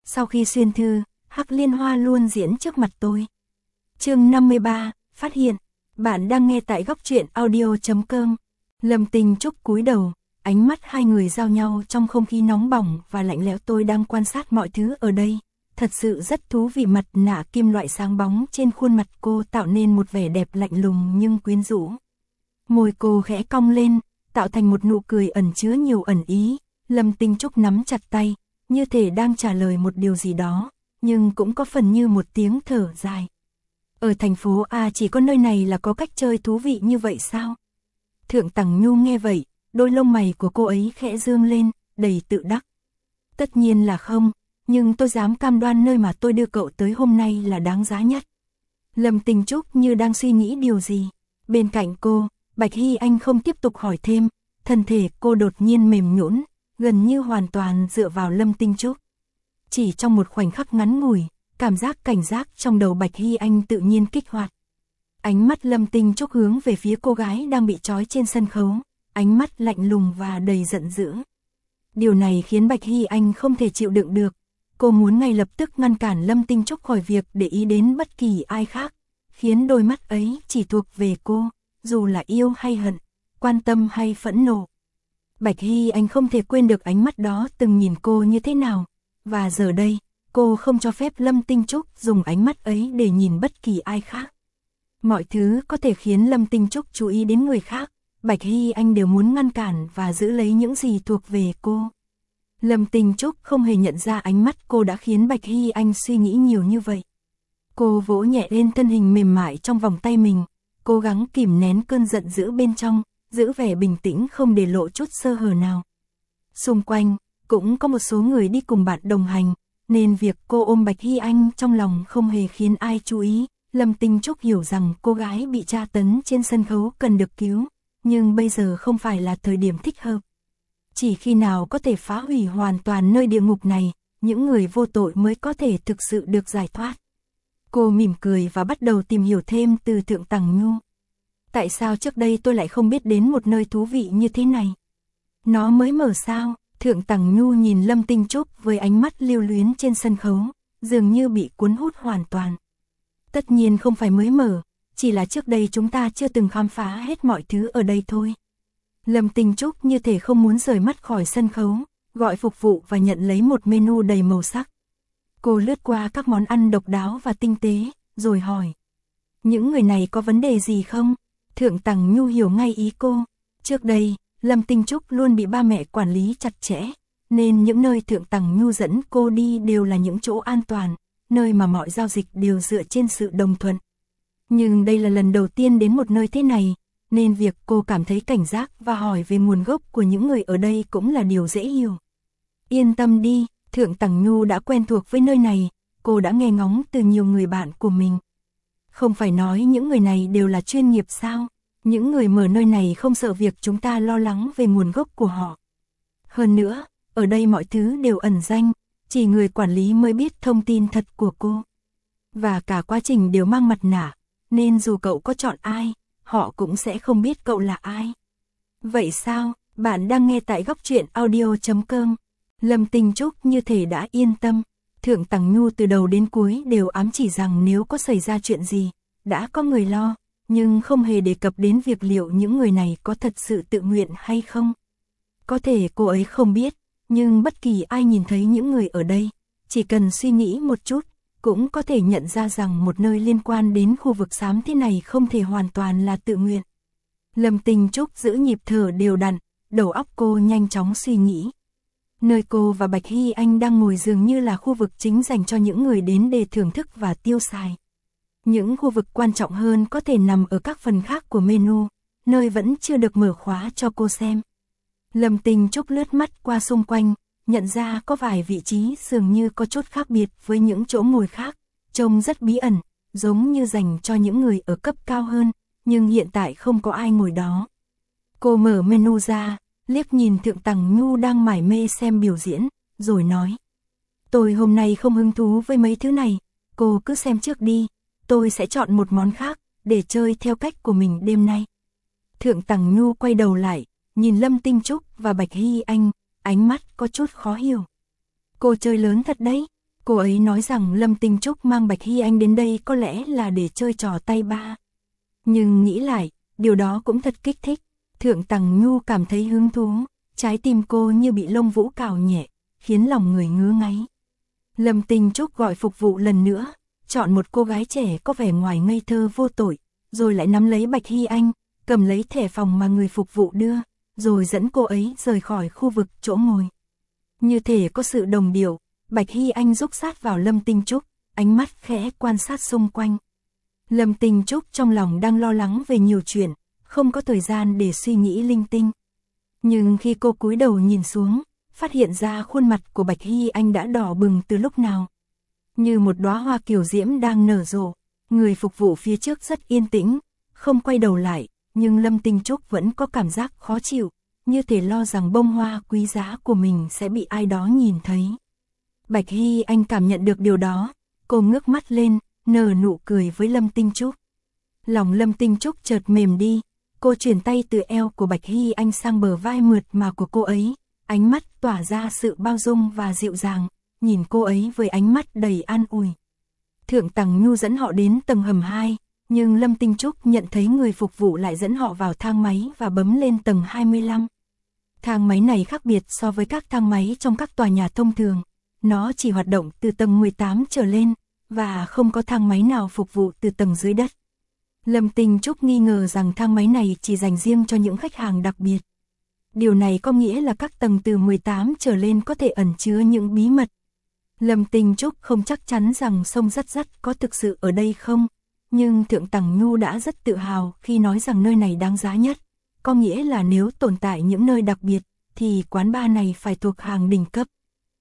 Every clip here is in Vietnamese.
Sau khi xuyên thư, Hắc Liên Hoa luôn diễn trước mặt tôi. Chương 53, phát hiện. Bạn đang nghe tại góc truyện audio.com. Lâm Tinh Trúc cúi đầu, ánh mắt hai người giao nhau trong không khí nóng bỏng và lạnh lẽo. Tôi đang quan sát mọi thứ ở đây. Thật sự rất thú vị. Mặt nạ kim loại sáng bóng trên khuôn mặt cô tạo nên một vẻ đẹp lạnh lùng nhưng quyến rũ. Môi cô khẽ cong lên, tạo thành một nụ cười ẩn chứa nhiều ẩn ý. Lâm Tinh Trúc nắm chặt tay, như thể đang trả lời một điều gì đó, nhưng cũng có phần như một tiếng thở dài. Ở thành phố A chỉ có nơi này là có cách chơi thú vị như vậy sao? Thượng Tằng Nhu nghe vậy, đôi lông mày của cô ấy khẽ dương lên, đầy tự đắc. Tất nhiên là không, nhưng tôi dám cam đoan nơi mà tôi đưa cậu tới hôm nay là đáng giá nhất. Lâm Tinh Trúc như đang suy nghĩ điều gì. Bên cạnh cô, Bạch Hy Anh không tiếp tục hỏi thêm, thân thể cô đột nhiên mềm nhũn, gần như hoàn toàn dựa vào Lâm Tinh Trúc. Chỉ trong một khoảnh khắc ngắn ngủi, cảm giác cảnh giác trong đầu Bạch Hy Anh tự nhiên kích hoạt. Ánh mắt Lâm Tinh Trúc hướng về phía cô gái đang bị trói trên sân khấu, ánh mắt lạnh lùng và đầy giận dữ. Điều này khiến Bạch Hy Anh không thể chịu đựng được. Cô muốn ngay lập tức ngăn cản Lâm Tinh Trúc khỏi việc để ý đến bất kỳ ai khác, khiến đôi mắt ấy chỉ thuộc về cô, dù là yêu hay hận, quan tâm hay phẫn nộ. Bạch Hy Anh không thể quên được ánh mắt đó từng nhìn cô như thế nào, và giờ đây, cô không cho phép Lâm Tinh Trúc dùng ánh mắt ấy để nhìn bất kỳ ai khác. Mọi thứ có thể khiến Lâm Tinh Trúc chú ý đến người khác, Bạch Hy Anh đều muốn ngăn cản và giữ lấy những gì thuộc về cô. Lâm Tinh Trúc không hề nhận ra ánh mắt cô đã khiến Bạch Hy Anh suy nghĩ nhiều như vậy. Cô vỗ nhẹ lên thân hình mềm mại trong vòng tay mình, cố gắng kìm nén cơn giận dữ bên trong, giữ vẻ bình tĩnh không để lộ chút sơ hở nào. Xung quanh, cũng có một số người đi cùng bạn đồng hành, nên việc cô ôm Bạch Hy Anh trong lòng không hề khiến ai chú ý. Lâm Tinh Trúc hiểu rằng cô gái bị tra tấn trên sân khấu cần được cứu, nhưng bây giờ không phải là thời điểm thích hợp. Chỉ khi nào có thể phá hủy hoàn toàn nơi địa ngục này, những người vô tội mới có thể thực sự được giải thoát. Cô mỉm cười và bắt đầu tìm hiểu thêm từ Thượng Tằng Nhu. Tại sao trước đây tôi lại không biết đến một nơi thú vị như thế này? Nó mới mở sao? Thượng Tằng Nhu nhìn Lâm Tinh Trúc với ánh mắt lưu luyến trên sân khấu, dường như bị cuốn hút hoàn toàn. Tất nhiên không phải mới mở, chỉ là trước đây chúng ta chưa từng khám phá hết mọi thứ ở đây thôi. Lâm Tinh Trúc như thể không muốn rời mắt khỏi sân khấu, gọi phục vụ và nhận lấy một menu đầy màu sắc. Cô lướt qua các món ăn độc đáo và tinh tế, rồi hỏi. Những người này có vấn đề gì không? Thượng Tằng Nhu hiểu ngay ý cô. Trước đây, Lâm Tinh Trúc luôn bị ba mẹ quản lý chặt chẽ, nên những nơi Thượng Tằng Nhu dẫn cô đi đều là những chỗ an toàn, nơi mà mọi giao dịch đều dựa trên sự đồng thuận. Nhưng đây là lần đầu tiên đến một nơi thế này, nên việc cô cảm thấy cảnh giác và hỏi về nguồn gốc của những người ở đây cũng là điều dễ hiểu. Yên tâm đi, Thượng Tằng Nhu đã quen thuộc với nơi này, cô đã nghe ngóng từ nhiều người bạn của mình. Không phải nói những người này đều là chuyên nghiệp sao? Những người mở nơi này không sợ việc chúng ta lo lắng về nguồn gốc của họ. Hơn nữa, ở đây mọi thứ đều ẩn danh, chỉ người quản lý mới biết thông tin thật của cô. Và cả quá trình đều mang mặt nạ, nên dù cậu có chọn ai, họ cũng sẽ không biết cậu là ai. Vậy sao? Bạn đang nghe tại góc truyện audio.com. Lâm Tinh Trúc như thể đã yên tâm. Thượng Tằng Nhu từ đầu đến cuối đều ám chỉ rằng nếu có xảy ra chuyện gì, đã có người lo, nhưng không hề đề cập đến việc liệu những người này có thật sự tự nguyện hay không. Có thể cô ấy không biết, nhưng bất kỳ ai nhìn thấy những người ở đây, chỉ cần suy nghĩ một chút, cũng có thể nhận ra rằng một nơi liên quan đến khu vực xám thế này không thể hoàn toàn là tự nguyện. Lâm Tinh Trúc giữ nhịp thở đều đặn, đầu óc cô nhanh chóng suy nghĩ. Nơi cô và Bạch Hy Anh đang ngồi dường như là khu vực chính dành cho những người đến để thưởng thức và tiêu xài. Những khu vực quan trọng hơn có thể nằm ở các phần khác của menu, nơi vẫn chưa được mở khóa cho cô xem. Lâm Tinh Trúc lướt mắt qua xung quanh, nhận ra có vài vị trí dường như có chút khác biệt với những chỗ ngồi khác, trông rất bí ẩn, giống như dành cho những người ở cấp cao hơn, nhưng hiện tại không có ai ngồi đó. Cô mở menu ra, liếc nhìn Thượng Tằng Nhu đang mải mê xem biểu diễn, rồi nói. Tôi hôm nay không hứng thú với mấy thứ này, cô cứ xem trước đi, tôi sẽ chọn một món khác, để chơi theo cách của mình đêm nay. Thượng Tằng Nhu quay đầu lại, nhìn Lâm Tinh Trúc và Bạch Hy Anh, ánh mắt có chút khó hiểu. Cô chơi lớn thật đấy, Cô ấy nói rằng Lâm Tinh Trúc mang Bạch Hy Anh đến đây có lẽ là để chơi trò tay ba. Nhưng nghĩ lại, điều đó cũng thật kích thích. Thượng Tằng Nhu cảm thấy hứng thú, trái tim cô như bị lông vũ cào nhẹ, khiến lòng người ngứa ngáy. Lâm Tinh Trúc gọi phục vụ lần nữa, chọn một cô gái trẻ có vẻ ngoài ngây thơ vô tội, rồi lại nắm lấy Bạch Hy Anh, cầm lấy thẻ phòng mà người phục vụ đưa, rồi dẫn cô ấy rời khỏi khu vực chỗ ngồi. Như thể có sự đồng điệu, Bạch Hy Anh rúc sát vào Lâm Tinh Trúc, ánh mắt khẽ quan sát xung quanh. Lâm Tinh Trúc trong lòng đang lo lắng về nhiều chuyện, không có thời gian để suy nghĩ linh tinh. Nhưng khi cô cúi đầu nhìn xuống, phát hiện ra khuôn mặt của Bạch Hy Anh đã đỏ bừng từ lúc nào. Như một đóa hoa kiều diễm đang nở rộ, người phục vụ phía trước rất yên tĩnh, không quay đầu lại, nhưng Lâm Tinh Trúc vẫn có cảm giác khó chịu, như thể lo rằng bông hoa quý giá của mình sẽ bị ai đó nhìn thấy. Bạch Hy Anh cảm nhận được điều đó, cô ngước mắt lên, nở nụ cười với Lâm Tinh Trúc. Lòng Lâm Tinh Trúc chợt mềm đi, cô chuyển tay từ eo của Bạch Hy Anh sang bờ vai mượt mà của cô ấy, ánh mắt tỏa ra sự bao dung và dịu dàng, nhìn cô ấy với ánh mắt đầy an ủi. Thượng Tằng Nhu dẫn họ đến tầng hầm 2, nhưng Lâm Tinh Trúc nhận thấy người phục vụ lại dẫn họ vào thang máy và bấm lên tầng 25. Thang máy này khác biệt so với các thang máy trong các tòa nhà thông thường, nó chỉ hoạt động từ tầng 18 trở lên, và không có thang máy nào phục vụ từ tầng dưới đất. Lâm Tinh Trúc nghi ngờ rằng thang máy này chỉ dành riêng cho những khách hàng đặc biệt. Điều này có nghĩa là các tầng từ 18 trở lên có thể ẩn chứa những bí mật. Lâm Tinh Trúc không chắc chắn rằng sông Dắt Dắt có thực sự ở đây không, nhưng Thượng Tằng Nhu đã rất tự hào khi nói rằng nơi này đáng giá nhất. Có nghĩa là nếu tồn tại những nơi đặc biệt, thì quán bar này phải thuộc hàng đỉnh cấp.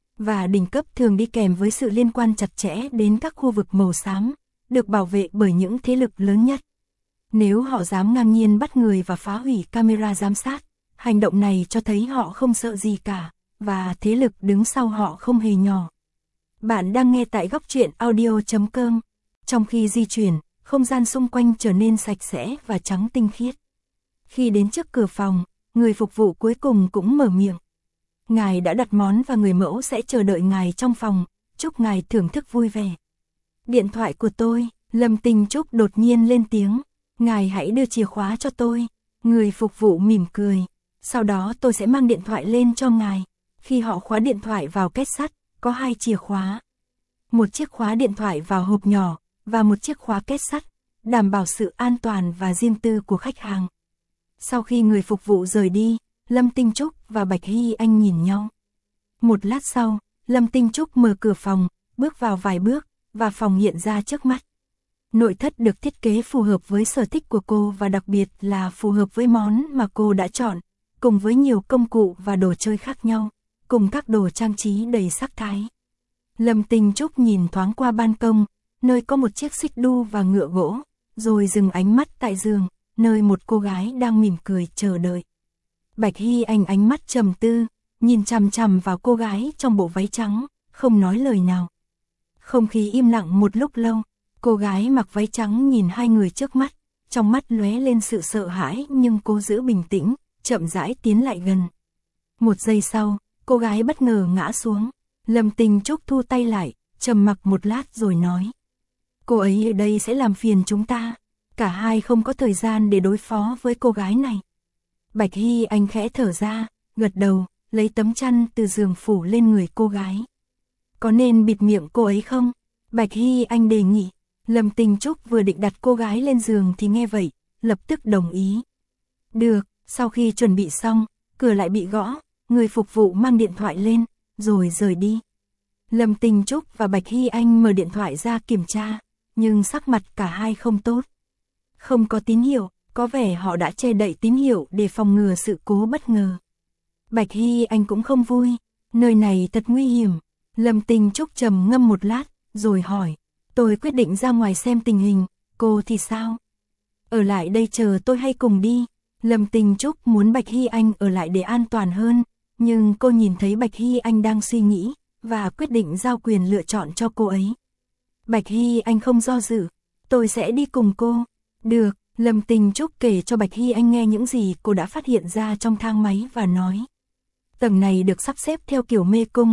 Và đỉnh cấp thường đi kèm với sự liên quan chặt chẽ đến các khu vực màu xám, được bảo vệ bởi những thế lực lớn nhất. Nếu họ dám ngang nhiên bắt người và phá hủy camera giám sát, hành động này cho thấy họ không sợ gì cả, và thế lực đứng sau họ không hề nhỏ. Bạn đang nghe tại góc truyện audio.com. Trong khi di chuyển, không gian xung quanh trở nên sạch sẽ và trắng tinh khiết. Khi đến trước cửa phòng, người phục vụ cuối cùng cũng mở miệng. Ngài đã đặt món và người mẫu sẽ chờ đợi ngài trong phòng, chúc ngài thưởng thức vui vẻ. Điện thoại của tôi, Lâm Tinh Trúc đột nhiên lên tiếng. Ngài hãy đưa chìa khóa cho tôi. Người phục vụ mỉm cười. Sau đó tôi sẽ mang điện thoại lên cho ngài. Khi họ khóa điện thoại vào két sắt, có 2 chìa khóa. Một chiếc khóa điện thoại vào hộp nhỏ, và một chiếc khóa két sắt, đảm bảo sự an toàn và riêng tư của khách hàng. Sau khi người phục vụ rời đi, Lâm Tinh Trúc và Bạch Hy Anh nhìn nhau. Một lát sau, Lâm Tinh Trúc mở cửa phòng, bước vào vài bước, và phòng hiện ra trước mắt. Nội thất được thiết kế phù hợp với sở thích của cô và đặc biệt là phù hợp với món mà cô đã chọn, cùng với nhiều công cụ và đồ chơi khác nhau, cùng các đồ trang trí đầy sắc thái. Lâm Tinh Trúc nhìn thoáng qua ban công, nơi có một chiếc xích đu và ngựa gỗ, rồi dừng ánh mắt tại giường, nơi một cô gái đang mỉm cười chờ đợi. Bạch Hy Anh ánh mắt trầm tư, nhìn chằm chằm vào cô gái trong bộ váy trắng, không nói lời nào. Không khí im lặng một lúc lâu, cô gái mặc váy trắng nhìn hai người trước mắt, trong mắt lóe lên sự sợ hãi nhưng cô giữ bình tĩnh, chậm rãi tiến lại gần. Một giây sau, cô gái bất ngờ ngã xuống. Lâm Tinh Trúc thu tay lại, trầm mặc một lát rồi nói. Cô ấy ở đây sẽ làm phiền chúng ta. Cả hai không có thời gian để đối phó với cô gái này. Bạch Hy Anh khẽ thở ra, gật đầu, lấy tấm chăn từ giường phủ lên người cô gái. Có nên bịt miệng cô ấy không? Bạch Hy Anh đề nghị. Lâm Tinh Trúc vừa định đặt cô gái lên giường thì nghe vậy, lập tức đồng ý. Được, sau khi chuẩn bị xong, cửa lại bị gõ, người phục vụ mang điện thoại lên, rồi rời đi. Lâm Tinh Trúc và Bạch Hy Anh mở điện thoại ra kiểm tra, nhưng sắc mặt cả hai không tốt. Không có tín hiệu, có vẻ họ đã che đậy tín hiệu để phòng ngừa sự cố bất ngờ. Bạch Hy Anh cũng không vui, nơi này thật nguy hiểm. Lâm Tinh Trúc trầm ngâm một lát, rồi hỏi, tôi quyết định ra ngoài xem tình hình, cô thì sao? Ở lại đây chờ tôi hay cùng đi? Lâm Tinh Trúc muốn Bạch Hy Anh ở lại để an toàn hơn, nhưng cô nhìn thấy Bạch Hy Anh đang suy nghĩ, và quyết định giao quyền lựa chọn cho cô ấy. Bạch Hy Anh không do dự, tôi sẽ đi cùng cô. Được, Lâm Tinh Trúc kể cho Bạch Hy Anh nghe những gì cô đã phát hiện ra trong thang máy và nói. Tầng này được sắp xếp theo kiểu mê cung,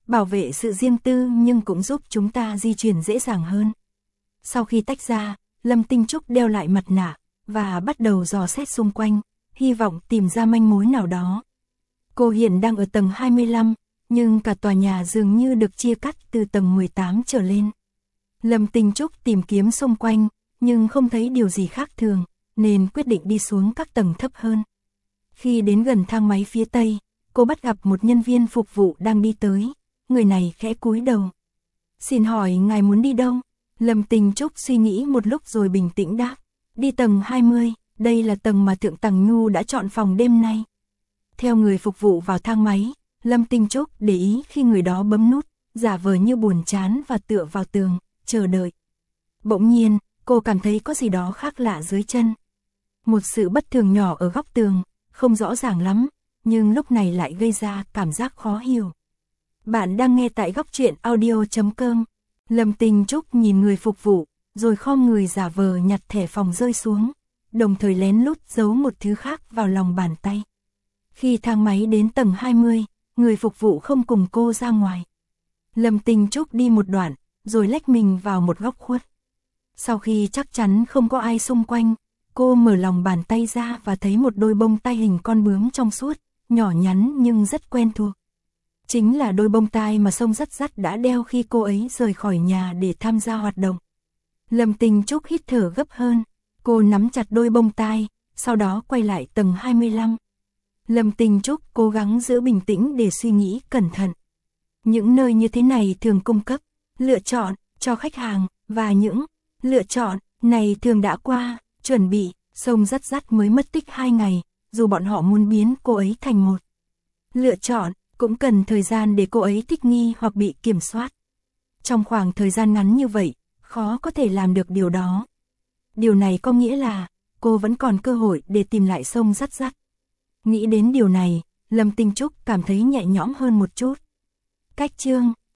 bảo vệ sự riêng tư nhưng cũng giúp chúng ta di chuyển dễ dàng hơn. Sau khi tách ra, Lâm Tinh Trúc đeo lại mặt nạ và bắt đầu dò xét xung quanh, hy vọng tìm ra manh mối nào đó. Cô hiện đang ở tầng 25, nhưng cả tòa nhà dường như được chia cắt từ tầng 18 trở lên. Lâm Tinh Trúc tìm kiếm xung quanh, nhưng không thấy điều gì khác thường, nên quyết định đi xuống các tầng thấp hơn. Khi đến gần thang máy phía tây, cô bắt gặp một nhân viên phục vụ đang đi tới. Người này khẽ cúi đầu. Xin hỏi ngài muốn đi đâu? Lâm Tinh Trúc suy nghĩ một lúc rồi bình tĩnh đáp. Đi tầng 20, đây là tầng mà Thượng Tằng Nhu đã chọn phòng đêm nay. Theo người phục vụ vào thang máy, Lâm Tinh Trúc để ý khi người đó bấm nút, giả vờ như buồn chán và tựa vào tường, chờ đợi. Bỗng nhiên, cô cảm thấy có gì đó khác lạ dưới chân. Một sự bất thường nhỏ ở góc tường, không rõ ràng lắm, nhưng lúc này lại gây ra cảm giác khó hiểu. Bạn đang nghe tại góc truyện audio.com. Lâm Tinh Trúc nhìn người phục vụ, rồi khom người giả vờ nhặt thẻ phòng rơi xuống, đồng thời lén lút giấu một thứ khác vào lòng bàn tay. Khi thang máy đến tầng 20, người phục vụ không cùng cô ra ngoài. Lâm Tinh Trúc đi một đoạn, rồi lách mình vào một góc khuất. Sau khi chắc chắn không có ai xung quanh, cô mở lòng bàn tay ra và thấy một đôi bông tai hình con bướm trong suốt, nhỏ nhắn nhưng rất quen thuộc. Chính là đôi bông tai mà Sông Dắt Dắt đã đeo khi cô ấy rời khỏi nhà để tham gia hoạt động. Lâm Tinh Trúc hít thở gấp hơn, cô nắm chặt đôi bông tai, sau đó quay lại tầng 25. Lâm Tinh Trúc cố gắng giữ bình tĩnh để suy nghĩ cẩn thận. Những nơi như thế này thường cung cấp lựa chọn cho khách hàng, và những lựa chọn này thường đã qua chuẩn bị. Sông Dắt Dắt mới mất tích 2 ngày, dù bọn họ muốn biến cô ấy thành một lựa chọn, cũng cần thời gian để cô ấy thích nghi hoặc bị kiểm soát. Trong khoảng thời gian ngắn như vậy, khó có thể làm được điều đó. Điều này có nghĩa là cô vẫn còn cơ hội để tìm lại Sông Dắt Dắt. Nghĩ đến điều này, Lâm Tinh Trúc cảm thấy nhẹ nhõm hơn một chút. Cách chương